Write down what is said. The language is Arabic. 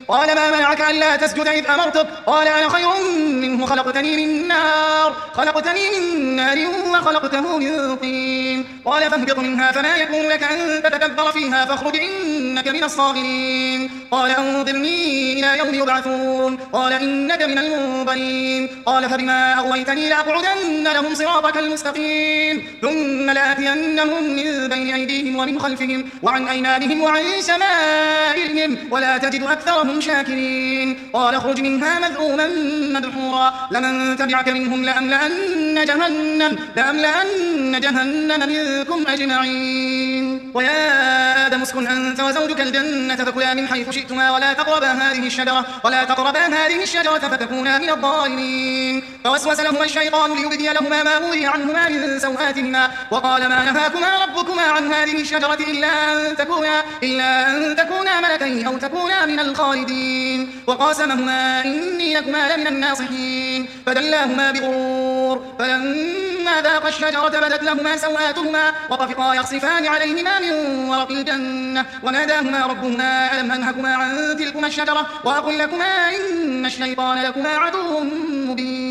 قال ما منعك ألا تسجد إذ أمرتك؟ قال أنا خير منه خلقتني من نار وخلقته من طين. قال فاهبط منها فما يكون لك أن تتكبر فيها فاخرج إنك من الصاغرين. قال أنظرني إلى يوم يبعثون. قال إنك من المنظرين. قال فبما أغويتني لأقعدن لهم صراطك المستقيم ثم لآتينهم من بين أيديهم ومن خلفهم وعن أيمانهم وعن شمائلهم ولا تجد أكثرهم شاكرين. قال اخرج منها مذءوما مدحورا لمن تبعك منهم لأملأن جهنم منكم أجمعين. ويا آدم اسكن أنت وزوجك الجنة فكلا من حيث شئتما ولا تقربا هذه الشجرة فتكونا من الظالمين. فوسوس لهما الشيطان ليبدي لهما ما وري عنهما من سوآتهما وقال ما نهاكما ربكما عن هذه الشجرة إلا أن تكونا ملكين أو تكونا من الخالدين. وقاسمهما إني لكما لمن الناصحين فدلاهما بغرور فلما ذاقا الشجرة بدت لهما سوآتهما وطفقا يخصفان عليهما من ورق الجنة وناداهما ربهما ألم أنهكما عن تلكما الشجرة وأقل لكما إن الشيطان لكما عدو مبين.